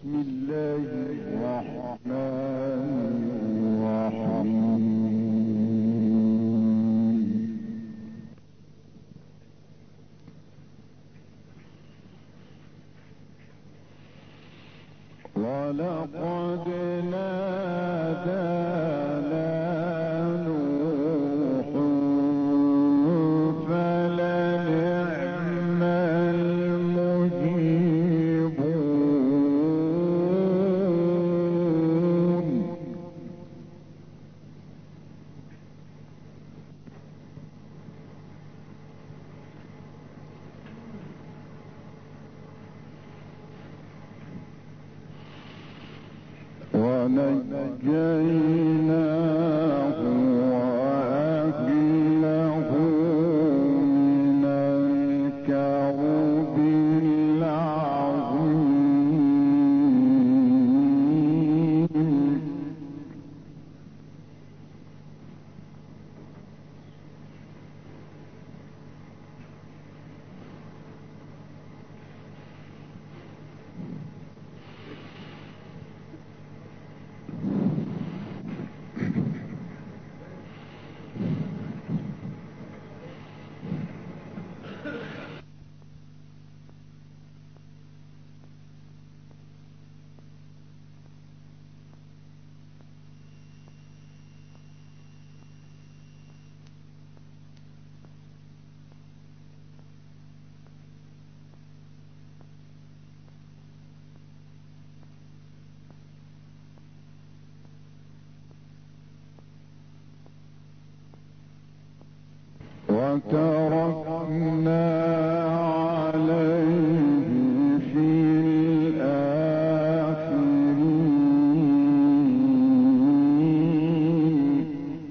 ولقد نادانا نوح فلنعم المجيبون. ونجيناه وأهله من الكرب العظيم. وتركنا عليه في الآخرين.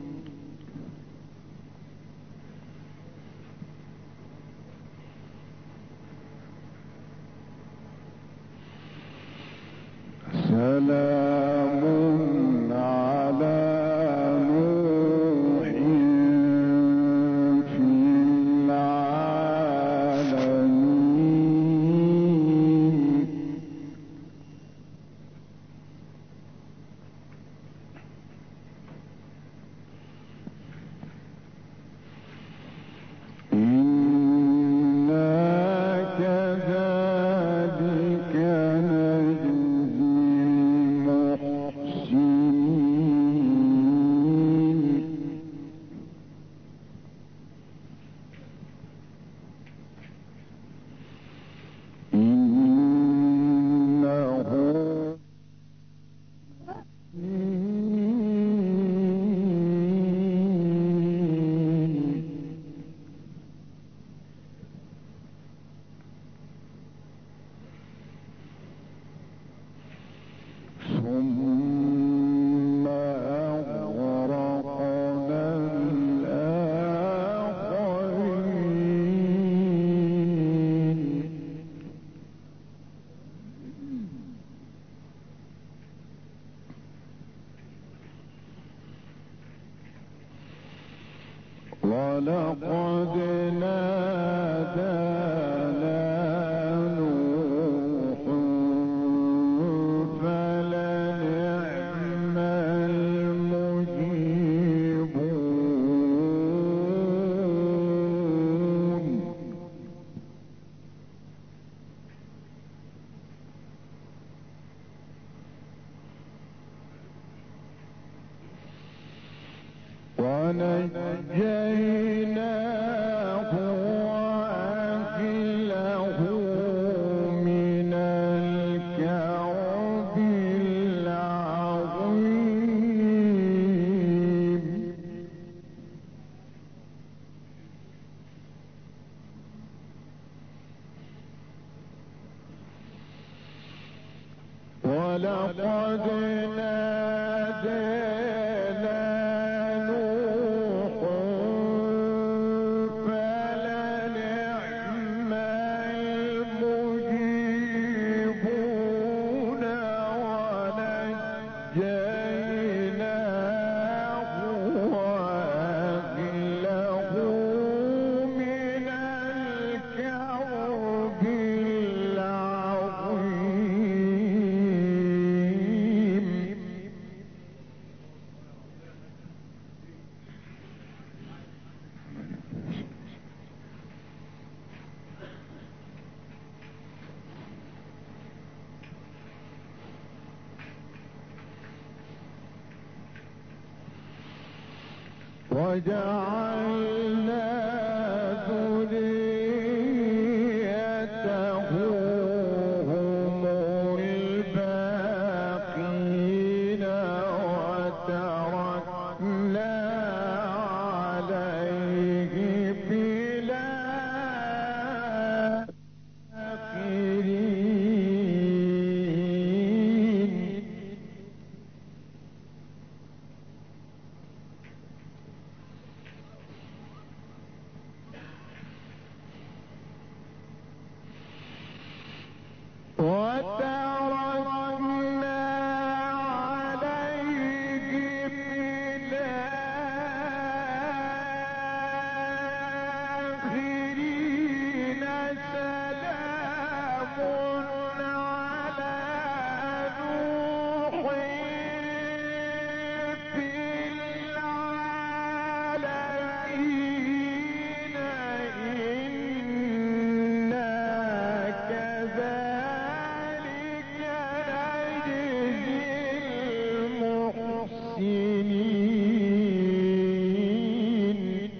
سلام على نوح في العالمين. إنا كذلك نجزي المحسنين. إنه ثم أغرقنا الآخرين. ولقد نادانا نوح فلنعم المجيبون. ونجيناه وأهله من الكرب العظيم. ولقد نادانا نوح فلنعم المجيبون. ونجيناه وأهله من الكرب العظيم. وجعلنا ذريته هم الباقين وتركنا عليه في الآخرين. وتركنا عليه في الآخرين. سلام على نوح في العالمين. إنا كذلك نجزي المحسنين.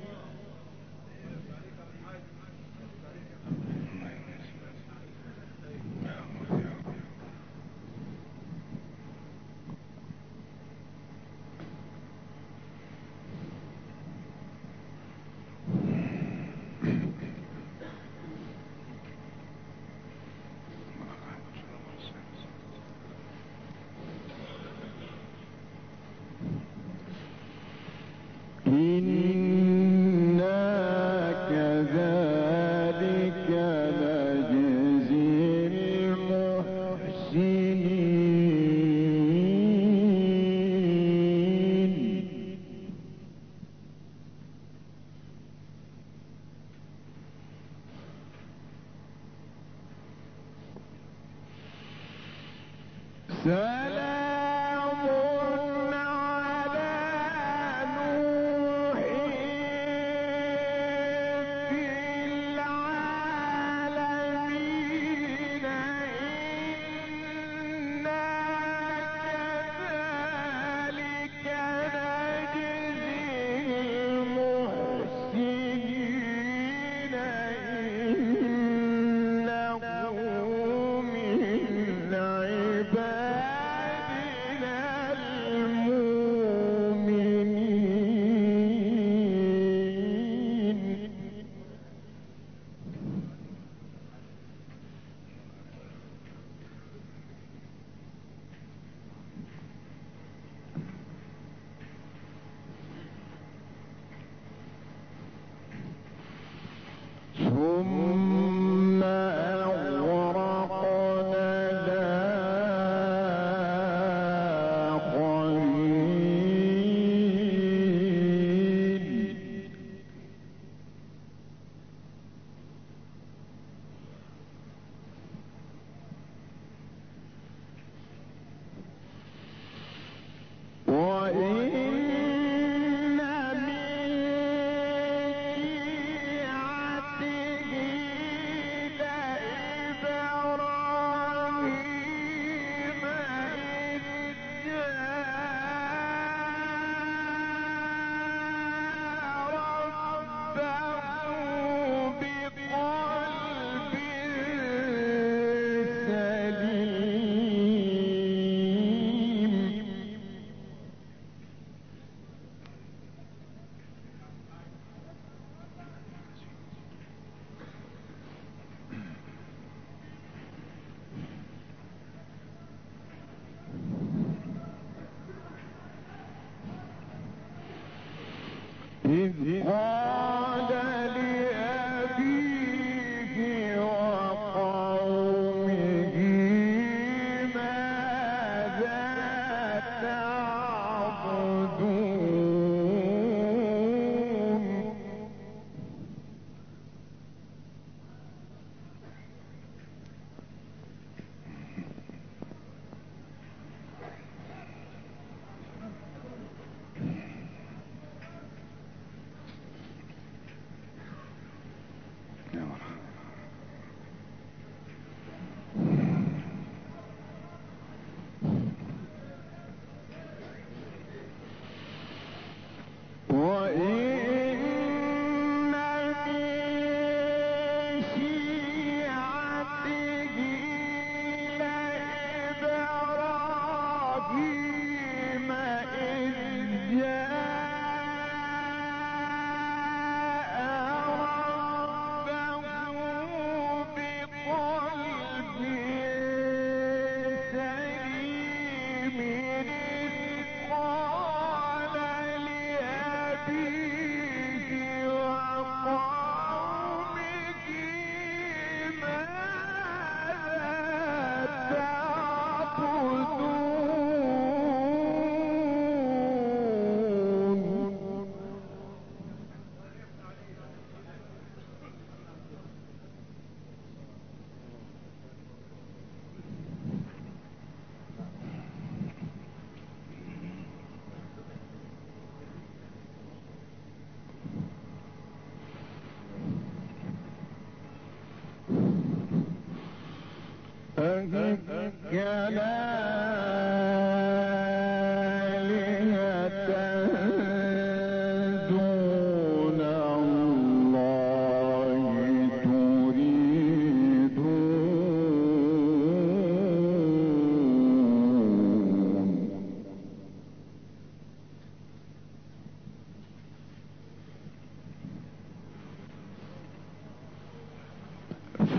إنا كذلك نجزي المحسنين. سلام على نوح في العالمين. إنا كذلك نجزي المحسنين. إنه من عبادنا المؤمنين. ثم أغرقنا الآخرين. وإن من شيعته لإبراهيم إذ جاء ربه بقلب سليم. إذ قال لأبيه وقومه ماذا تعبدون.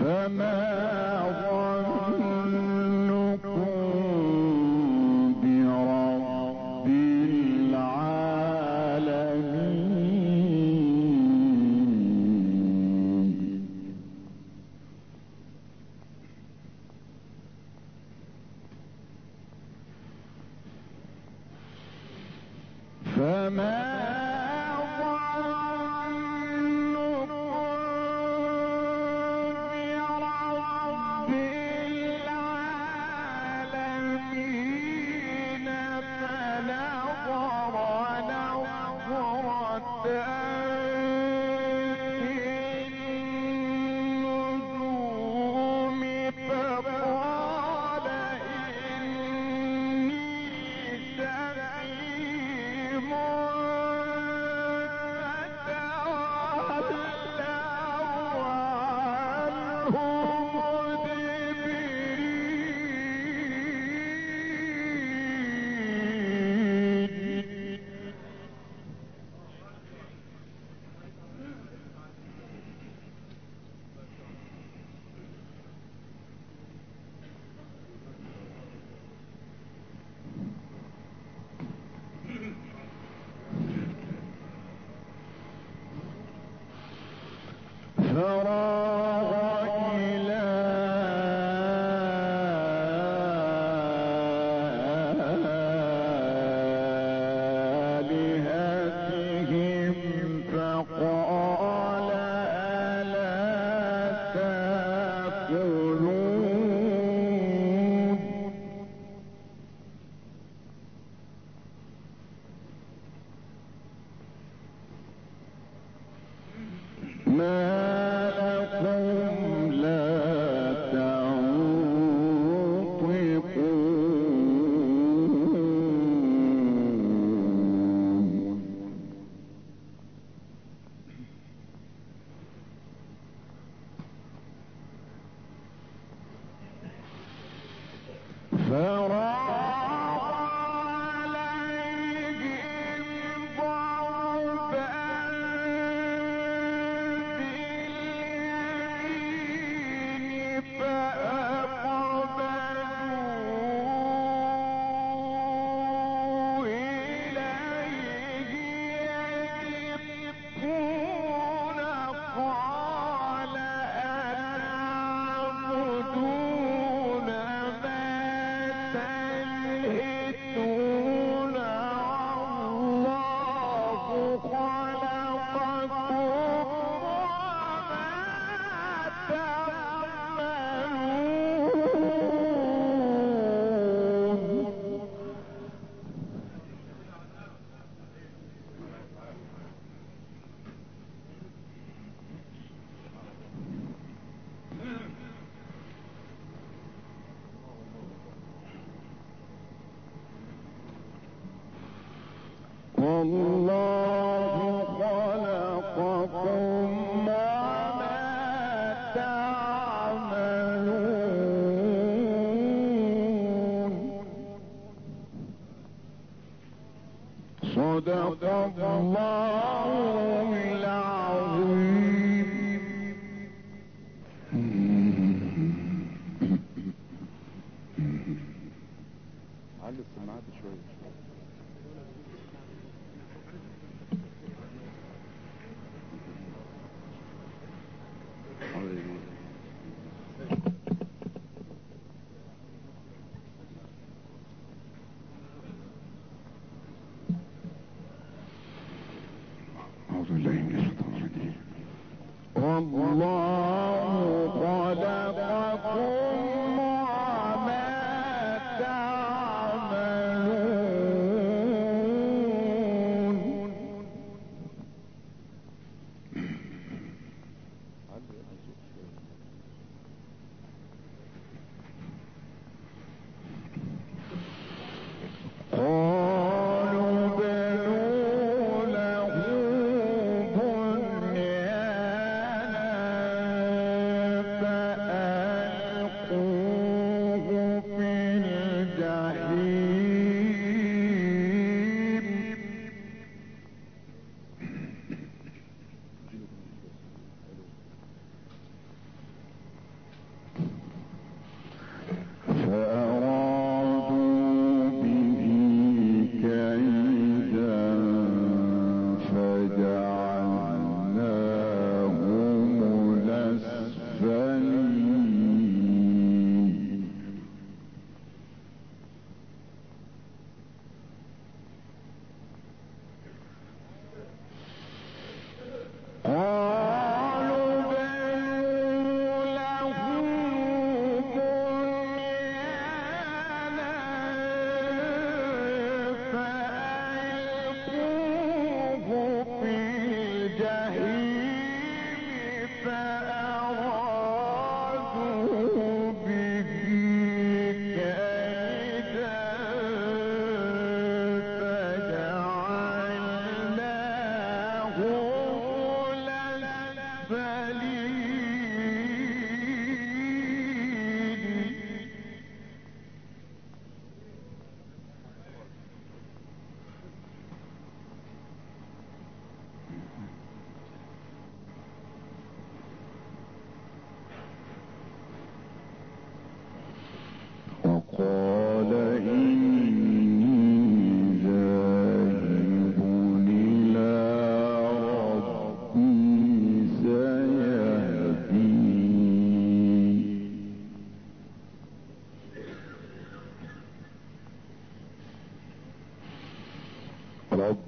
فما ظنكم برب العالمين فما والله خلقكم وما تعملون صدق الله العظيم. علي السماعات شوية. أعوذ بالله من الشيطان الرجيم. والله خلقكم وما تعملون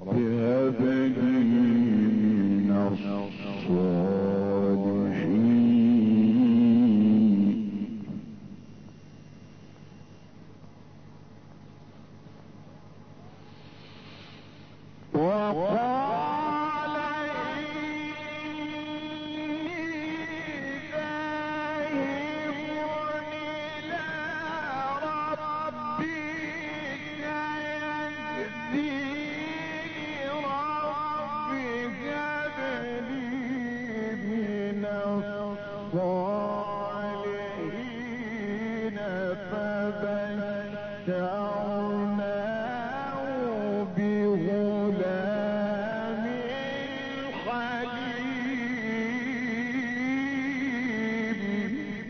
هب لي من الصالحين. وقال إني ذاهب إلى ربي سيهدين. ربي هب لي من الصالحين. فبشرناه بغلام حليم.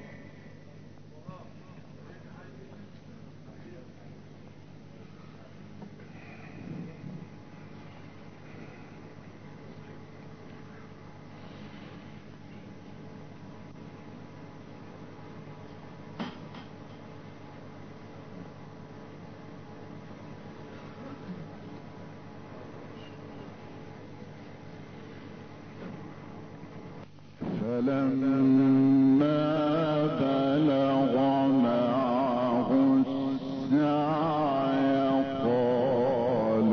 فلما بلغ معه السعي قال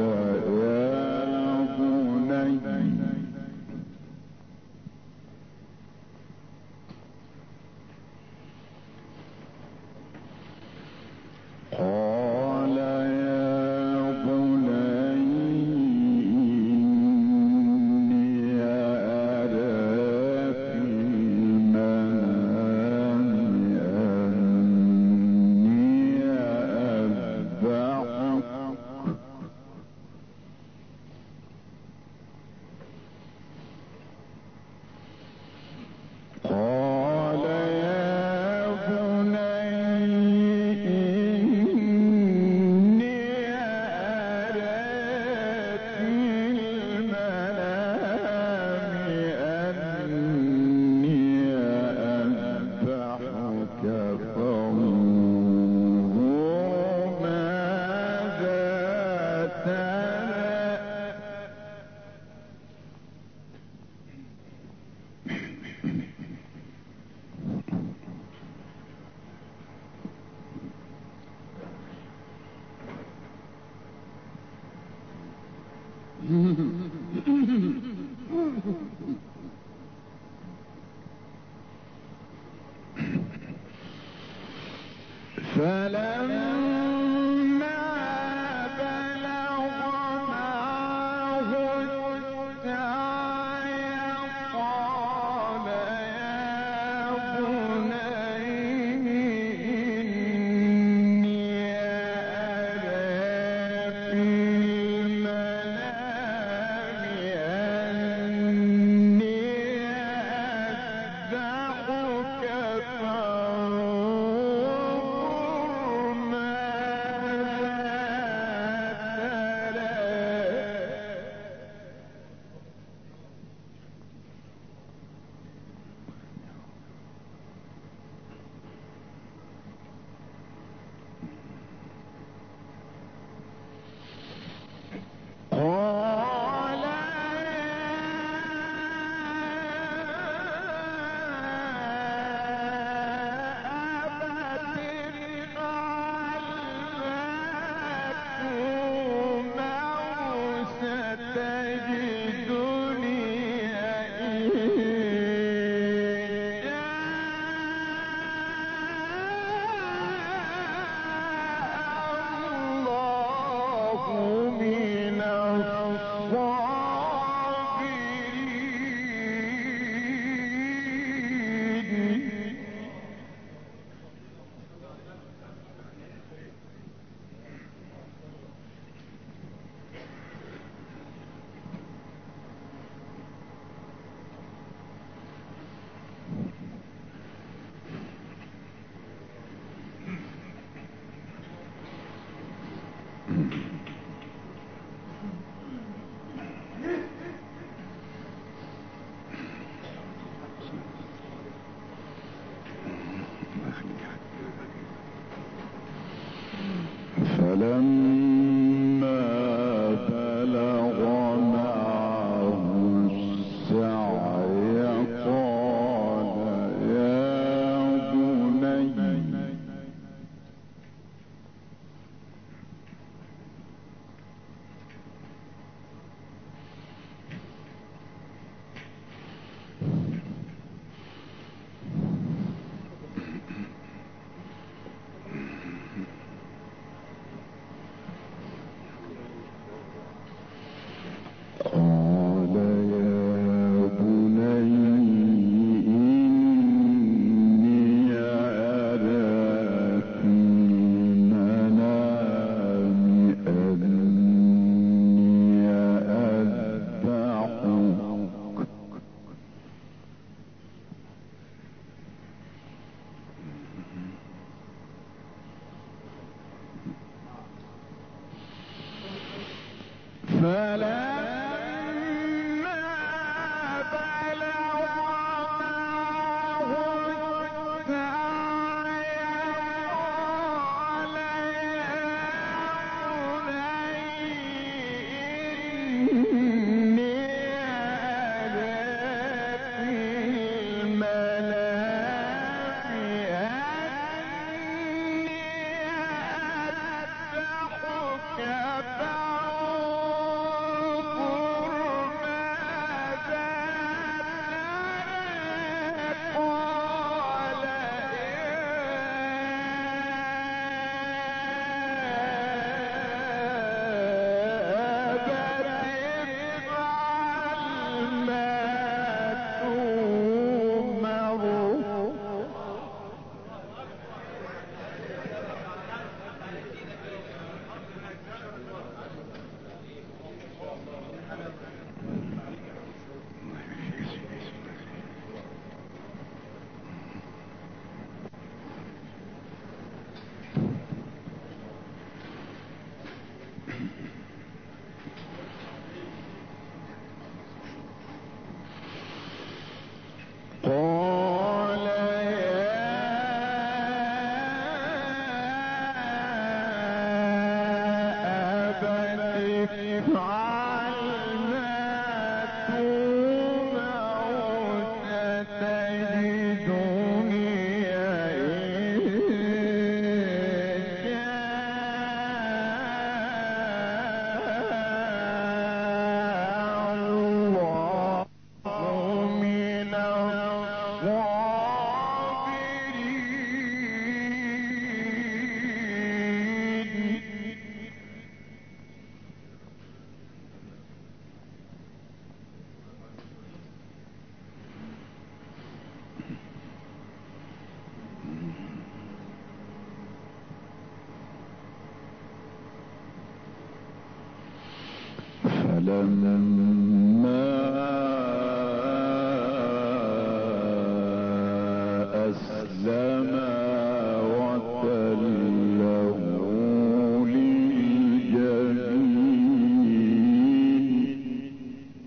يا بني إني أرى في المنام أني أذبحك قال يا بني إني أرى في المنام أني أذبحك فانظر ماذا ترى. فلما بلغ معه السعي قال يا بني إني أرى في المنام أني فلما أسلم وتله للجبين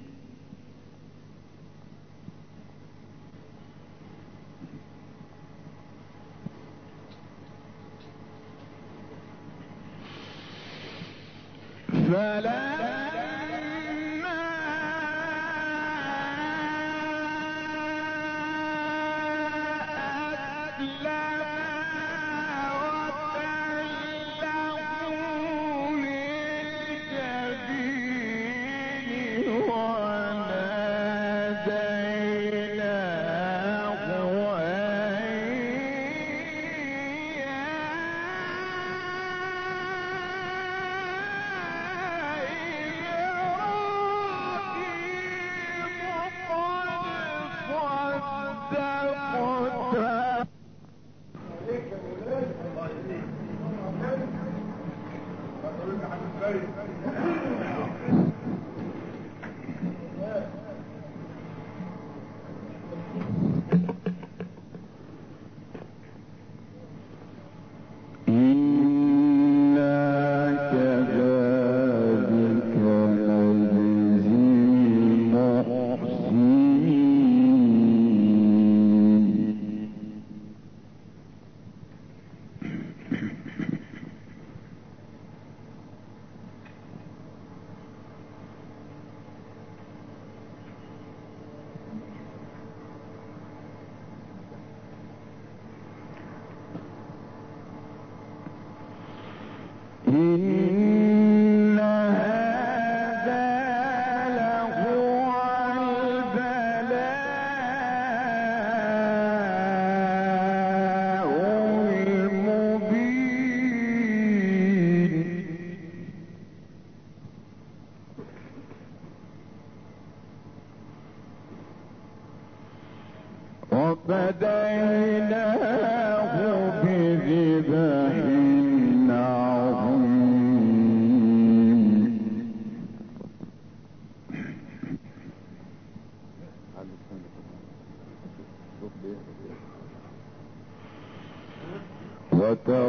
إن هذا لهو البلاء المبين وفديناه بذبح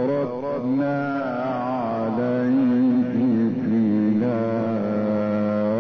وتركنا عليه في الآخرين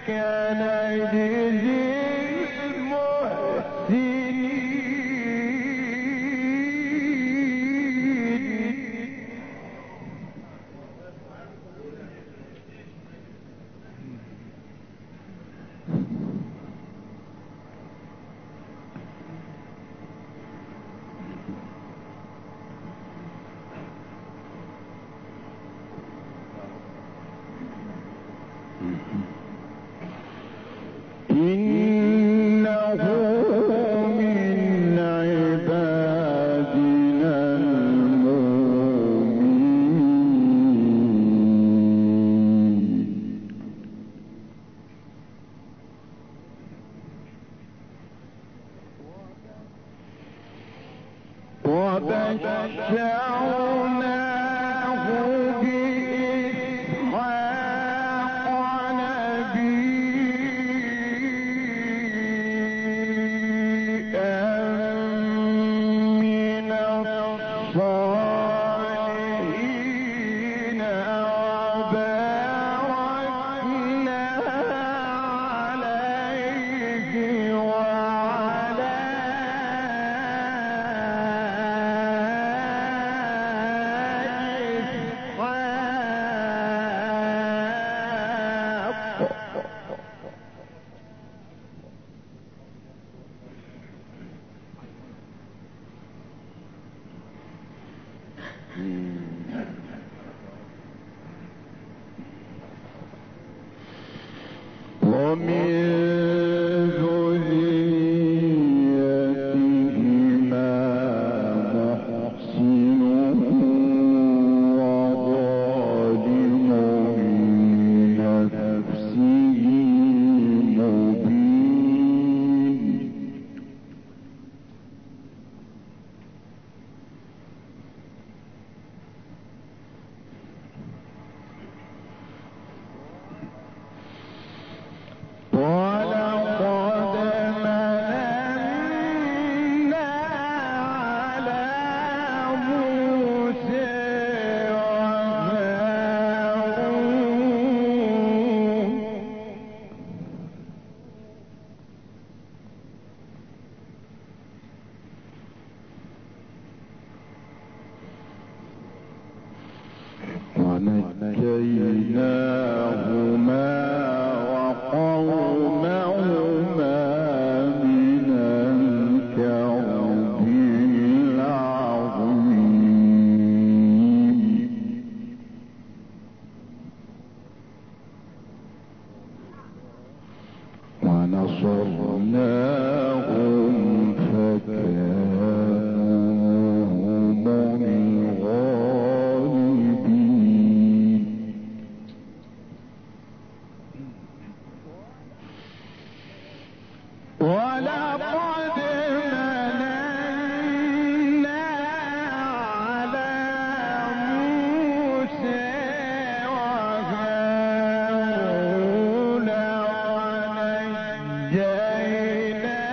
ونجيناه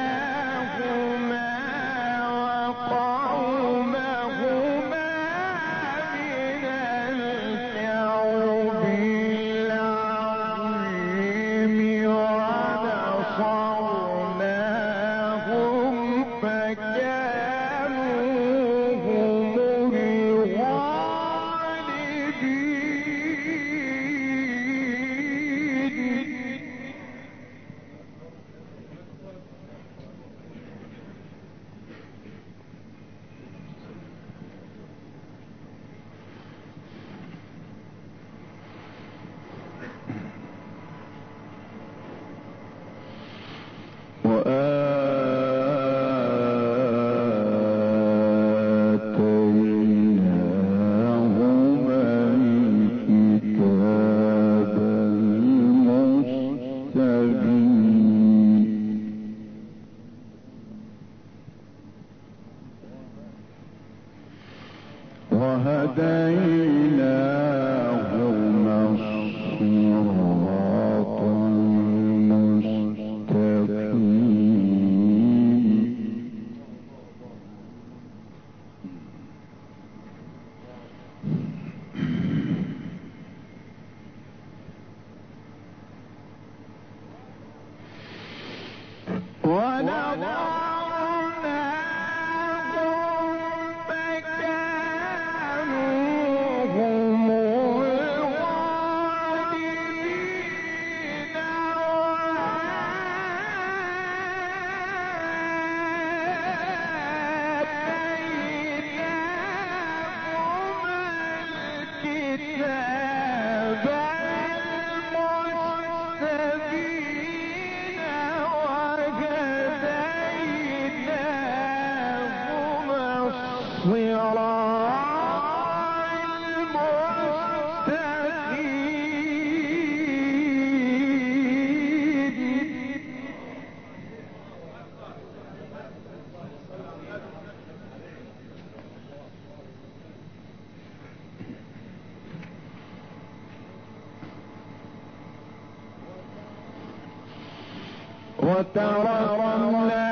وتركنا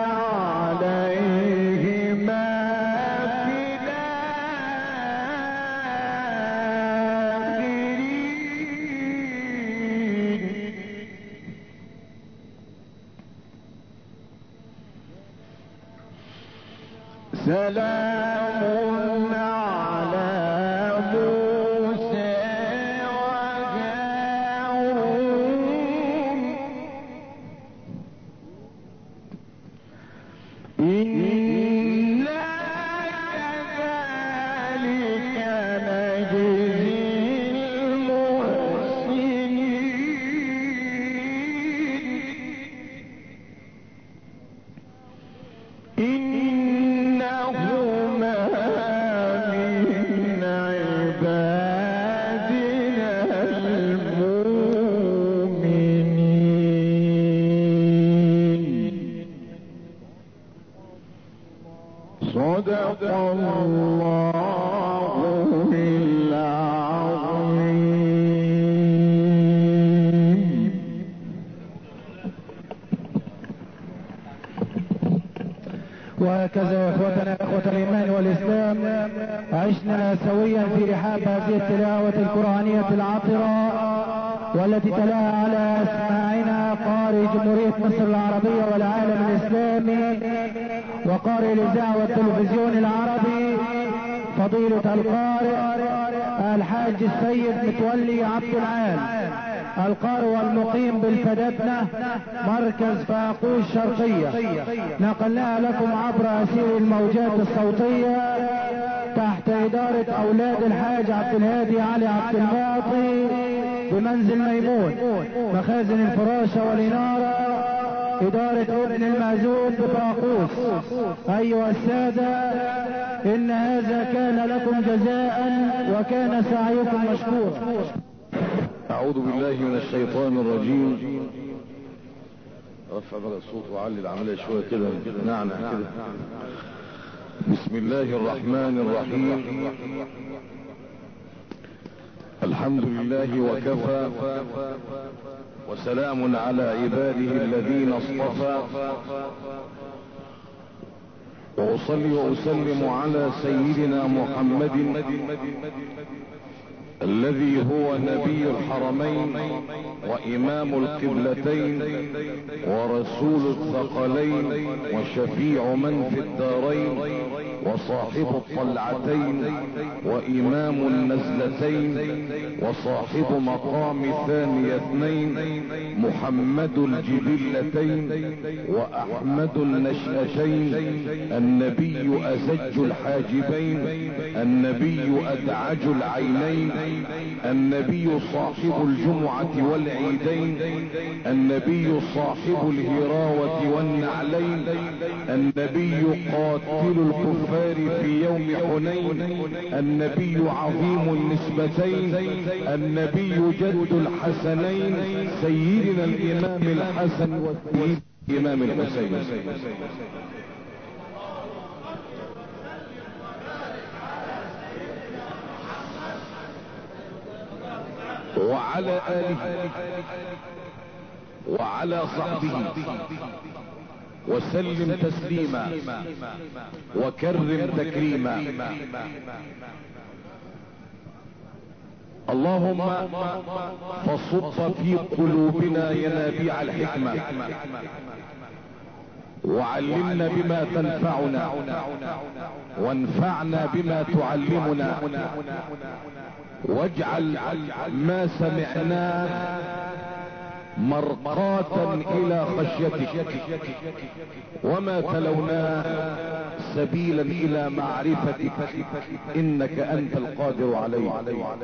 عليهما في الآخرين سلام على موسى وهارون إنا كذلك نجزي المحسنين إنهما من عبادنا المؤمنين صدق الله العظيم. وهكذا يا اخوتنا اخوة الايمان والاسلام عشنا سويا في رحاب هذه التلاوة القرآنية العطرة والتي تلاها على اسماعنا قارئ جمهورية مصر العربية والعالم الاسلامي وقارئ الاذاعة والتلفزيون العربي فضيلة القارئ الحاج السيد متولي عبد العال القارئ والمقيم بالفدتنة مركز فاقوس الشرقية. نقلناها لكم عبر اسير الموجات الصوتية تحت ادارة اولاد الحاج عبد الهادي علي عبد المعطي بمنزل ميمون مخازن الفراشة والانارة ادارة ابن المأذون بفاقوس. ايها السادة ان هذا كان لكم جزاء وكان سعيكم مشكورا. أعوذ بالله من الشيطان الرجيم. رفع بقى الصوت وعلي العملية شوية كده نعنع كده. بسم الله الرحمن الرحيم. الحمد لله وكفى وسلام على عباده الذين اصطفى وأصلي وأسلم على سيدنا محمد الذي هو نبي الحرمين وإمام القبلتين ورسول الثقلين وشفيع من في الدارين وصاحب الطلعتين وإمام النزلتين وصاحب مقام ثاني اثنين محمد الجبلتين وأحمد النشأتين النبي أزج الحاجبين النبي أدعج العينين النبي صاحب الجمعة والعيدين النبي صاحب الهراوة والنعلين النبي قاتل الكفار في يوم حنين النبي عظيم النسبتين النبي جد الحسنين سيدنا الإمام الحسن وسيد الإمام الحسين وعلى آله وعلى صحبه وسلم تسليما وكرم تكريما. اللهم فصب في قلوبنا ينابيع الحكمة وعلمنا بما تنفعنا وانفعنا بما تعلمنا واجعل ما سمعناه مرقاة الى خشيتك وما تلوناه سبيلا الى معرفتك انك انت القادر عليه.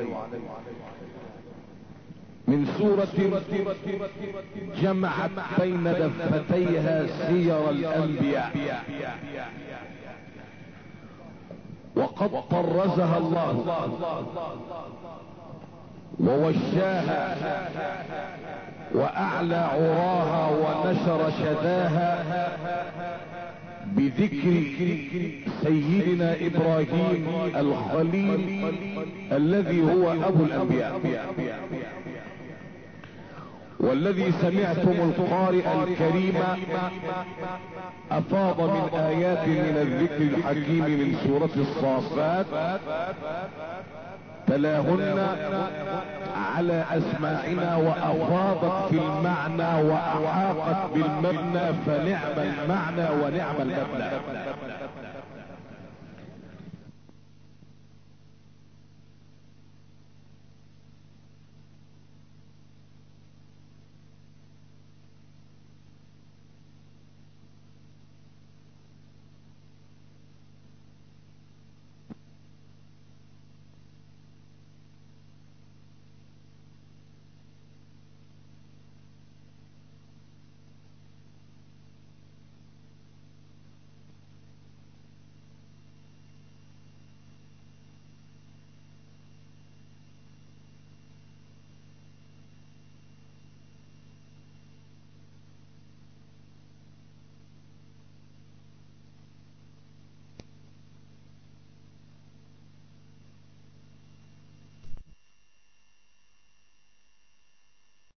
من سورة جمعت بين دفتيها سير الانبياء وقد طرزها الله ووشاها واعلى عراها ونشر شذاها بذكر سيدنا ابراهيم الخليل الذي هو ابو الانبياء والذي سمعتم القارئ الكريم افاض من ايات من الذكر الحكيم من سورة الصافات تلاهن على اسماعنا وافاضت في المعنى واحاقت بالمبنى، فنعم المعنى ونعم المبنى.